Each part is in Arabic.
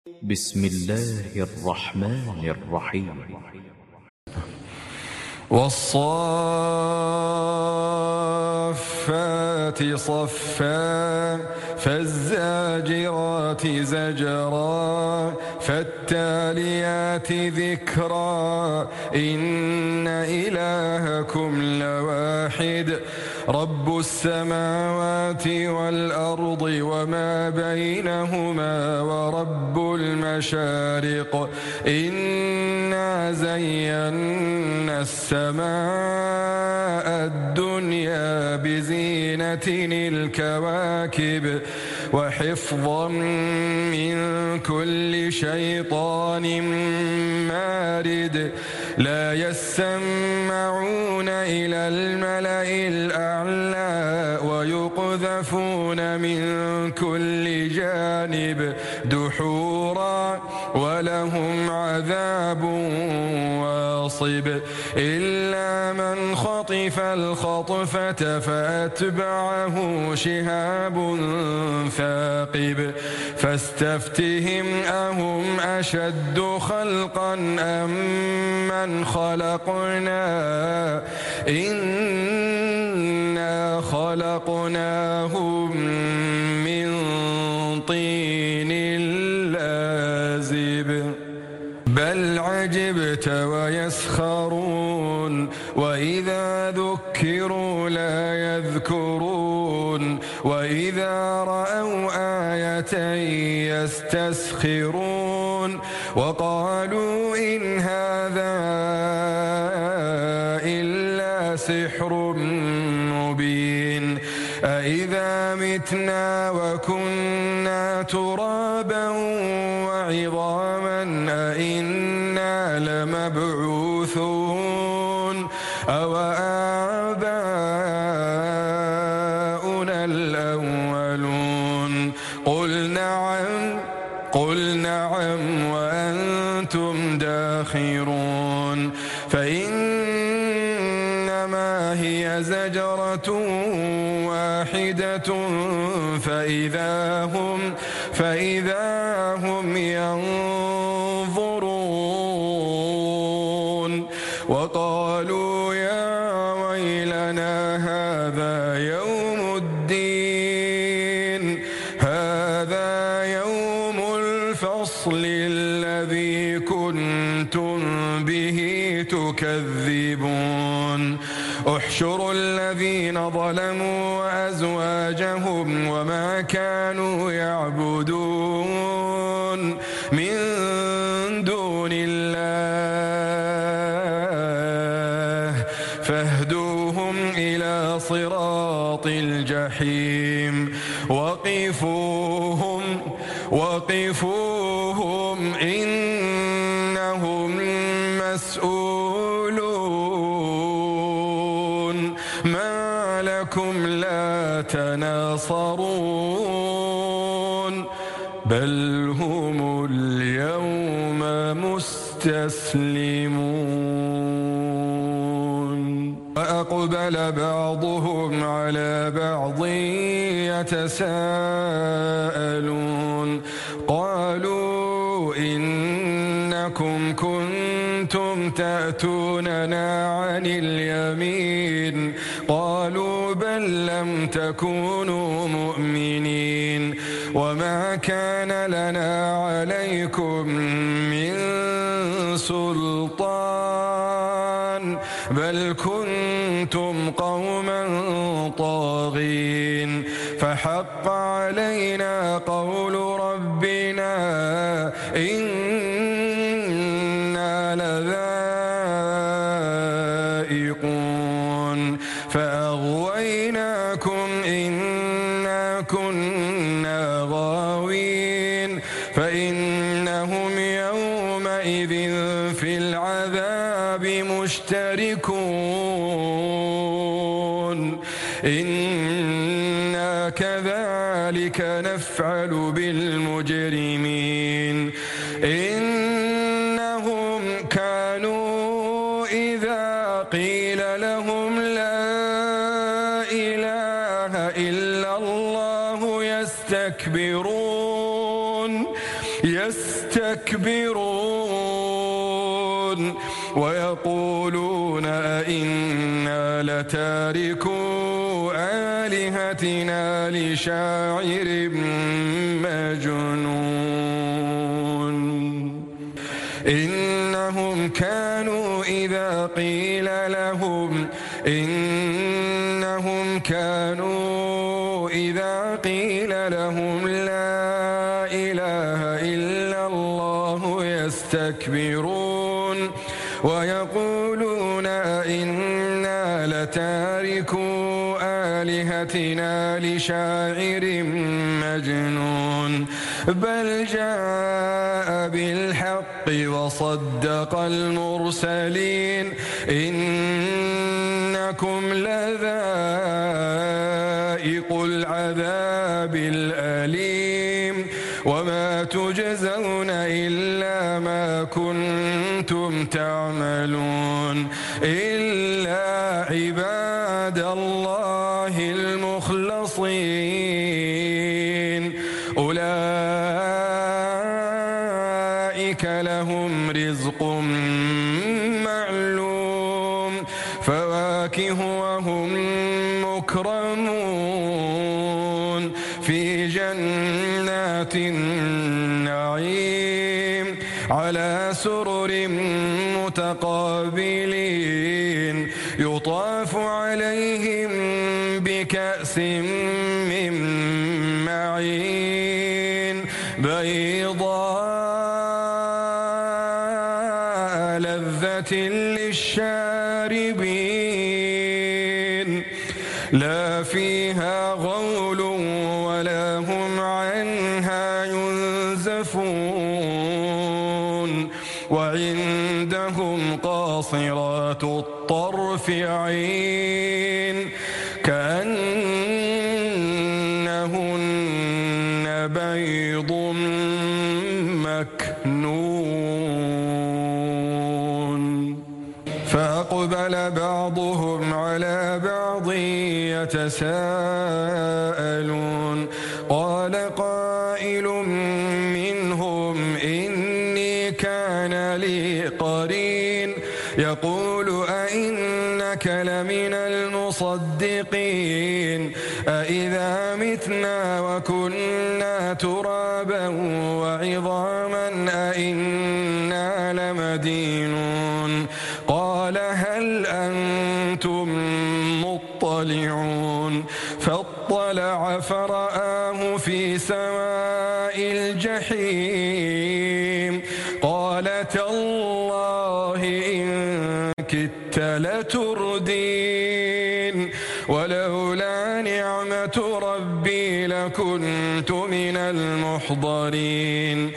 بسم الله الرحمن الرحيم. والصافات صفا فالزاجرات زجرا فالتاليات ذكرا إن إلهكم لواحد رب السماوات والأرض وما بينهما ورب المشارق إنا زينا السماء الدنيا بزينة الكواكب وحفظا من كل شيطان مارد لا يسمعون إلى الملأ الأعلى ويقذفون من كل جانب دحورا ولهم عذاب واصب إلا من خطف الخطفة فأتبعه شهاب ثاقب فاستفتهم أهم أشد خلقا أم من خلقنا إنا خلقناهم من طين لازب بل عجبت ويسخرون وإذا ذكروا لا يذكرون وإذا رأوا آية يستسخرون وقالوا إن هذا إلا سحر مبين أإذا متنا وكنا ترابا وعظاما أإنا لمبعوثون أو آباؤنا الأولون قل نعم وأنتم داخرون فإنما هي زجرة واحدة فإذا هم ينظرون وقالوا يا ويلنا هذا يوم الدين هذا يوم الفصل الذي كنتم به تكذبون احشروا الذين ظلموا وأزواجهم وما كانوا يعبدون من دون الله فاهدوهم إلى صراط الجحيم وقفوهم إنهم مسؤولون ما لكم لا تناصرون بل هم اليوم مستسلمون وأقبل بعضهم على بعض يتساءلون قالوا إنكم كنتم تأتوننا عن اليمين قالوا بل لم تكونوا مؤمنين وما كان لنا عليكم من سلطان بل كنتم قوما طاغين فحق علينا قول ربنا إنا لذائقون فأغويناكم إنا كنا غاوين فإنهم يومئذ في العذاب مشتركون إنا كذلك نفعل بالمجرمين إنهم كانوا إذا قيل لهم لا إله إلا الله يستكبرون يستكبرون ويقولون أئنا لتاركو آلهتنا لشاعر مجنون إنهم كانوا إذا قيل لهم لا إله إلا الله يستكبرون ويقولون أئنا لتاركو آلهتنا لشاعر مجنون بل جاء بالحق وصدق المرسلين إنكم لذائق العذاب الأليم وما تجزون إلا ما كنتم تعملون إلا عباد الله المخلصين أولئك لهم رزق معلوم فواكه وهم مكرمون في جنات النعيم على سرر متقابلين يطاف عليهم بكأس من معين بيضاء لذة للشاربين لا فيها غول ولا هم عنها ينزفون وعندهم قاصرات الطرف عين كأنهن بيض مكنون فأقبل بعضهم على بعض يتساءلون قال قائل منهم إني كان لي قرين يقول أئنك لمن المصدقين أئذا متنا وكنا ترابا وعظاما أئنا لمدينون قال هل أنتم مطلعون فاطلع فرآه في سواء الجحيم قال تالله إن كدت لتردين ولولا نعمة ربي لكنت من المحضرين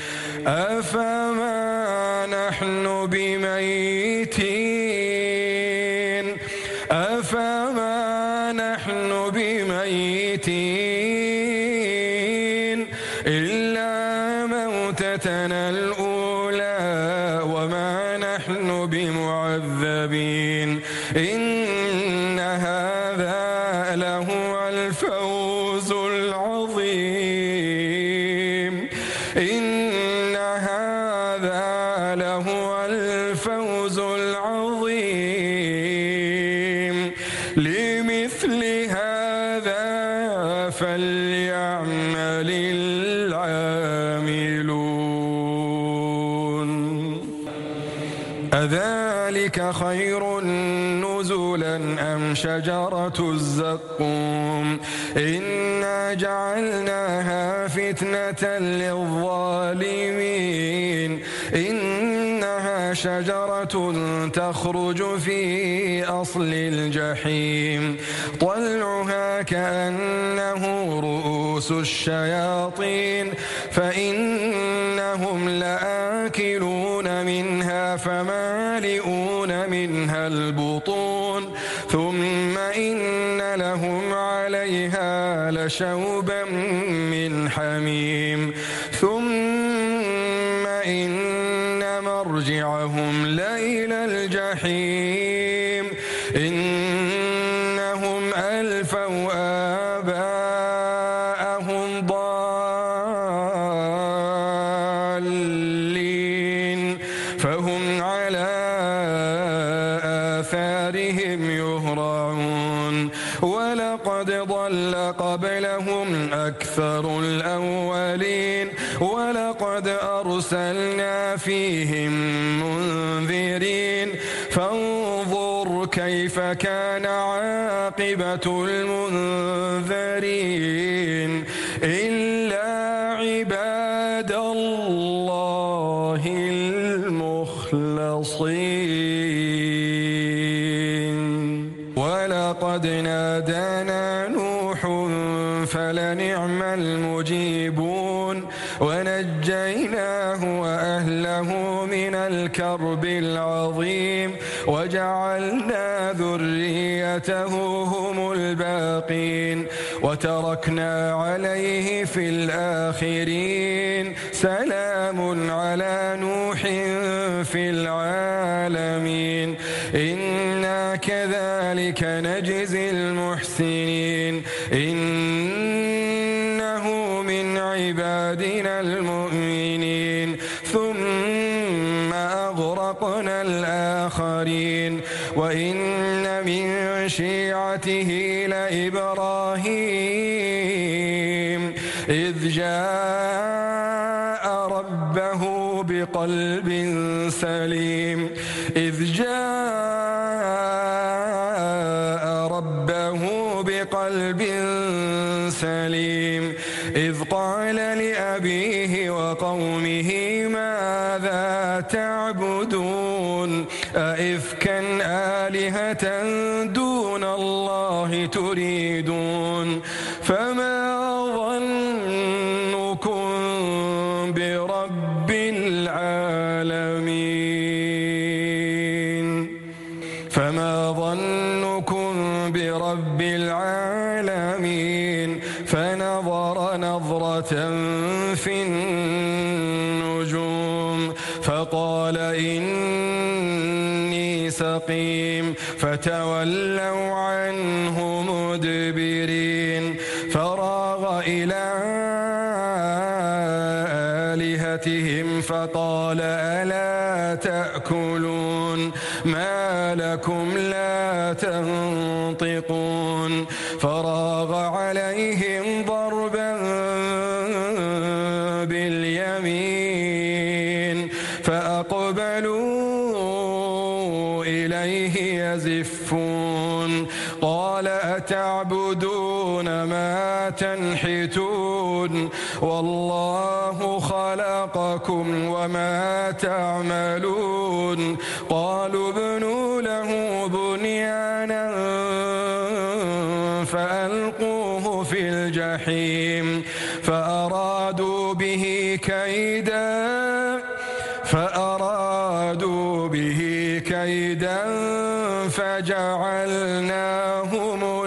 أفما نحن بميتين إلا موتتنا الأولى وما نحن بمعذبين إن هذا لهو الفوز العظيم إن هذا لهو الفوز العظيم لمثل هذا فليعمل العاملون أذلك خير نزلا أم شجرة الزقوم إنا جعلناها فتنة للظالمين إنها شجرة تخرج في أصل الجحيم طلعها كأنه رؤوس الشياطين فإنهم لآكلون منها فمالئون منها البطون ثم إن لهم عليها لشوبا من حميم ثم إن مرجعهم لإلى الجحيم إنهم ألفوا آباءهم ضالين المضلين فهم على آثارهم يهرعون ولقد ضل قبلهم أكثر الأولين ولقد أرسلنا فيهم منذرين فانظر كيف كان عاقبة المنذرين إلا عباد الله المخلصين ولقد نادانا نوح فلنعم المجيبون ونجيناه وأهله من الكرب العظيم وجعلنا ذريته هم الباقين وتركنا عليه في الآخرين سلام على نوح في العالمين إنا كذلك نجزي المحسنين إنه من عبادنا المؤمنين ثم أغرقنا الآخرين وإن من شيعته لإبراهيم إذ جاء ربه بقلب سليم إذ قال لأبيه وقومه ماذا تعبدون أئفكا آلهة دون الله تريدون فما ظنكم برب العالمين فنظر نظرة في النجوم فقال إني سقيم فتولوا عنه مدبرين فراغ إلى آلهتهم فقال ألا تأكلون ما لكم لا تنطقون فراغ عليهم ضربا باليمين فأقبلوا إليه يزفون قال أتعبدون ما تنحتون والله خلقكم وما تعملون قالوا ابنوا له بنيانا فألقوه في الجحيم فأرادوا به كيدا فجعلناهم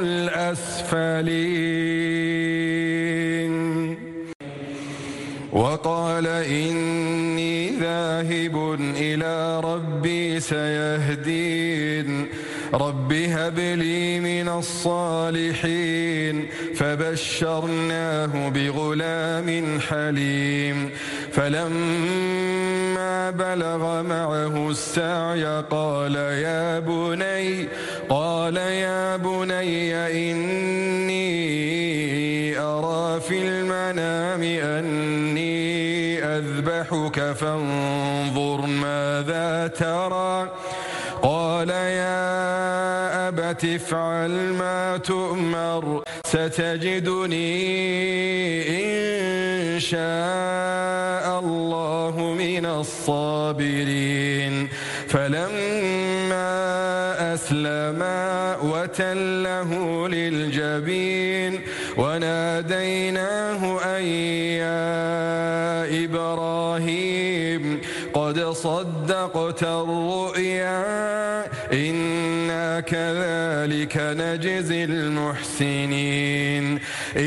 الأسفلين وقال إني ذاهب إلى ربي سيهدين رب هب لي من الصالحين فبشرناه بغلام حليم فلما بلغ معه السعي قال يا بني إني أرى في المنام أني أذبحك فانظر ماذا ترى قال يا أبت افعل ما تؤمر ستجدني إن شاء الله من الصابرين فلما أسلما وتله للجبين وناديناه أن يا إبراهيم قد صدقت الرؤيا إنا كذلك نجزي المحسنين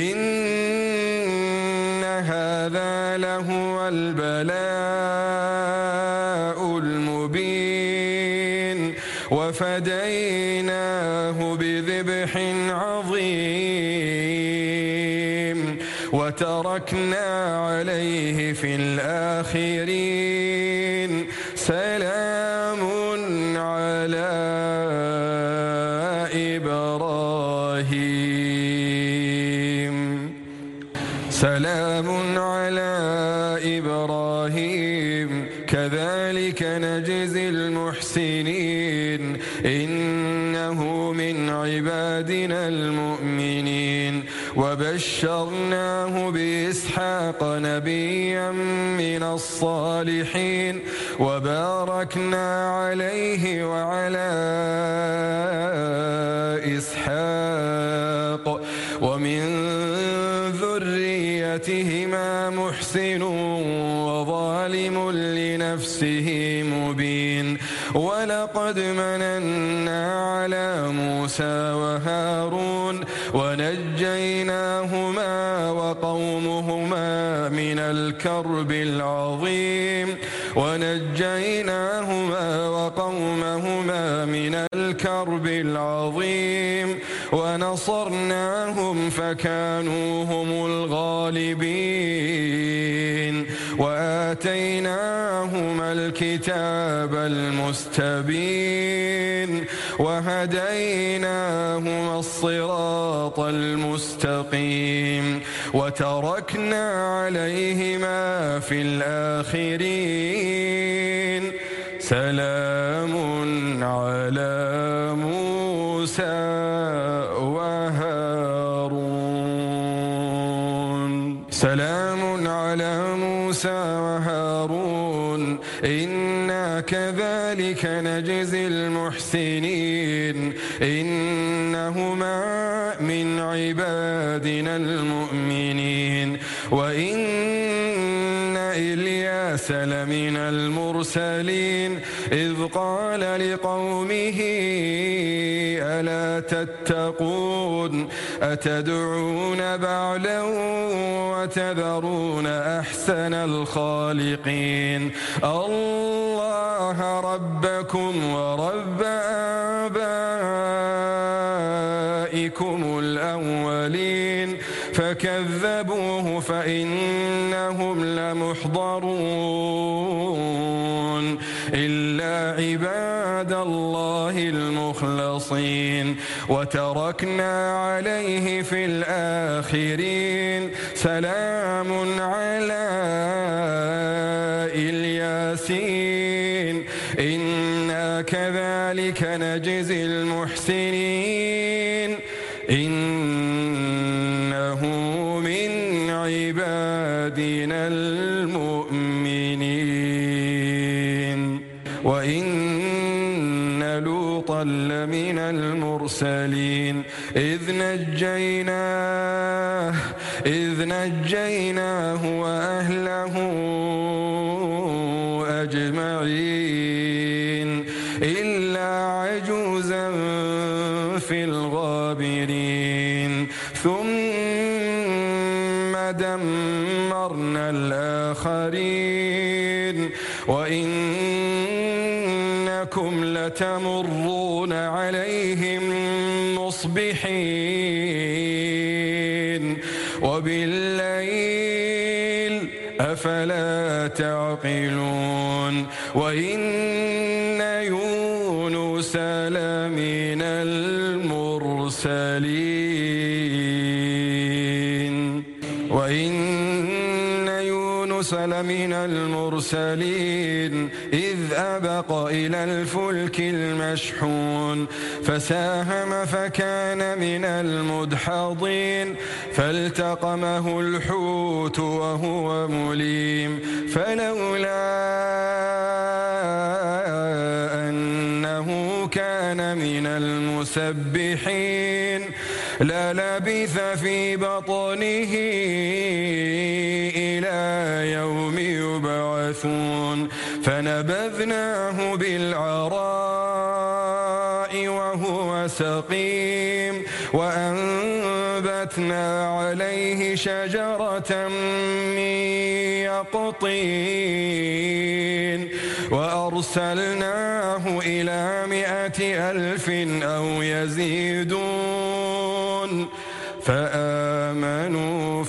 إن هذا لهو البلاء المبين وفديناه بذبح عظيم وتركنا عليه في الآخرين سلام على إبراهيم كذلك نجزي المحسنين إنه من عبادنا المؤمنين وبشرناه بإسحاق نبيا من الصالحين وباركنا عليه وعلى إسحاق ومن ذريتهما محسن وظالم لنفسه مبين ولقد مننا على موسى وهارون ونجيناهما وقومهما من الكرب العظيم ونصرناهم فكانوا هم الغالبين وآتيناهما الكتاب المستبين وهديناهما الصراط المستقيم وتركنا عليهما في الآخرين سلام على موسى وهارون سلام على موسى وهارون إنا كذلك نجزي المحسنين إنهما من عبادنا المؤمنين وإن إلياس لمن المرسلين إذ قال لقومه ألا تتقون أتدعون بعلا وتذرون أحسن الخالقين الله ربكم ورب آبائكم الأولين فكذبوه فإنهم لمحضرون إلا عباد الله المخلصين وتركنا عليه في الآخرين سلام على الياسين إنا كذلك نجزي المحسنين إنه من عبادنا المؤمنين وإن لوطا لمن المرسلين إذ نجيناه وأهله أجمعين إلا عجوزا في الغابرين ثم دمرنا الآخرين وإنكم لتمرون عليهم مصبحين وبالليل أفلا تعقلون وإن يونس لمن المرسلين إذ أبق إلى الفلك المشحون فساهم فكان من المدحضين فالتقمه الحوت وهو مليم فلولا أنه كان من المسبحين للبث في بطنه إلى يوم يبعثون فنبذناه بالعراء وهو سقيم وأنبتنا عليه شجرة من يقطين وأرسلناه إلى 100,000 أو يزيدون فآمنوا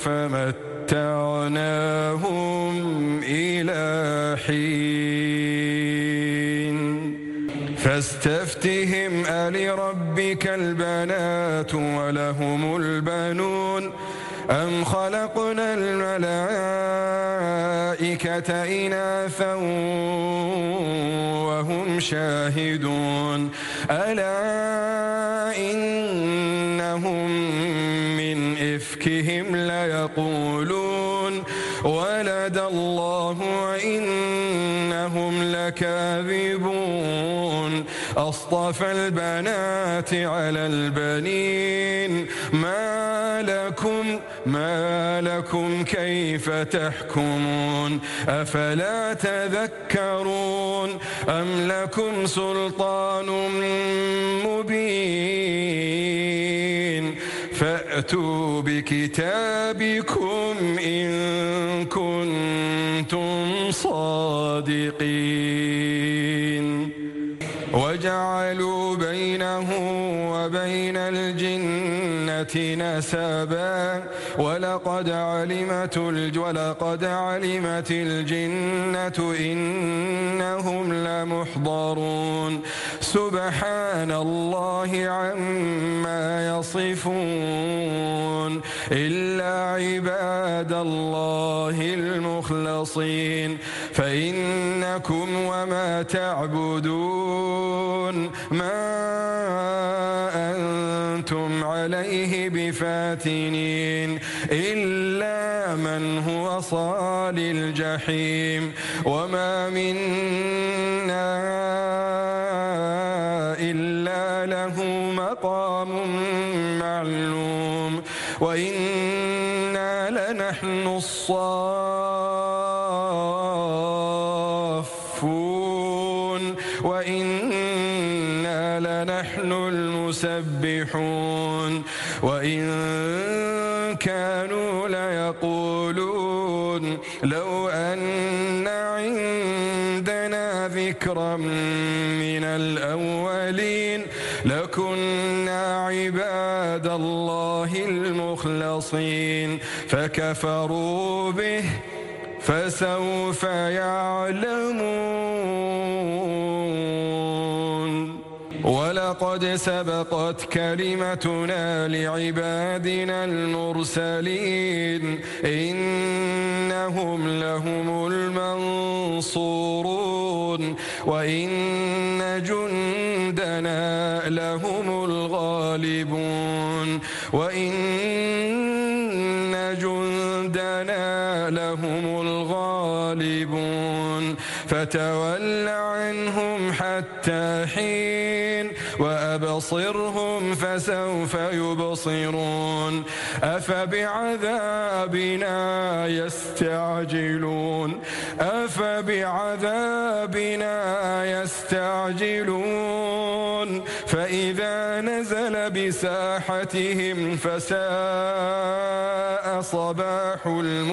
فمتعناهم إلى حين فاستفتهم ألربك البنات ولهم البنون أم خلقنا الملائكة إناثا وهم شاهدون ألا إنهم من إفكهم ليقولون ولد الله وإنهم لكاذبون أصطفى البنات على البنين ما لكم كيف تحكمون أفلا تذكرون أم لكم سلطان مبين فأتوا بكتابكم إن كنتم صادقين وجعلوا بينه وبين الجنة نسبا ولقد علمت الجنة إنهم لمحضرون سبحان الله عما يصفون إلا عباد الله المخلصين فإنكم وما تعبدون ما أنتم عليه بفاتنين إلا من هو صال الجحيم وما منا إلا له مقام معلوم وإنا لنحن الصافون وإنا لنحن المسبحون وإن كانوا ليقولون لو أن عندنا ذكرا من الأولين لكنا عباد الله المخلصين فكفروا به فسوف يعلمون ولقد سبقت كلمتنا لعبادنا المرسلين إنهم لهم المنصورون وإن جندنا لهم الغالبون وإن جندنا لهم الغالبون فتول عنهم حتى حين وأبصرهم فسوف يبصرون أفبعذابنا يستعجلون فإذا نزل بساحتهم فساء صباح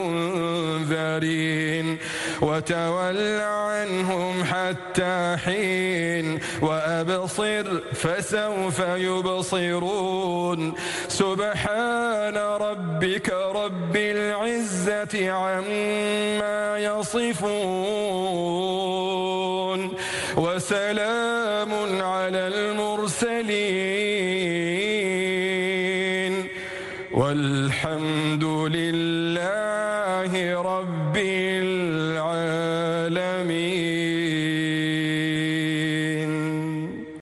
المنذرين وتول عنهم حتى حين وأبصر فسوف يبصرون سبحان ربك رب العزة عما يصفون وسلام على المرسلين والحمد لله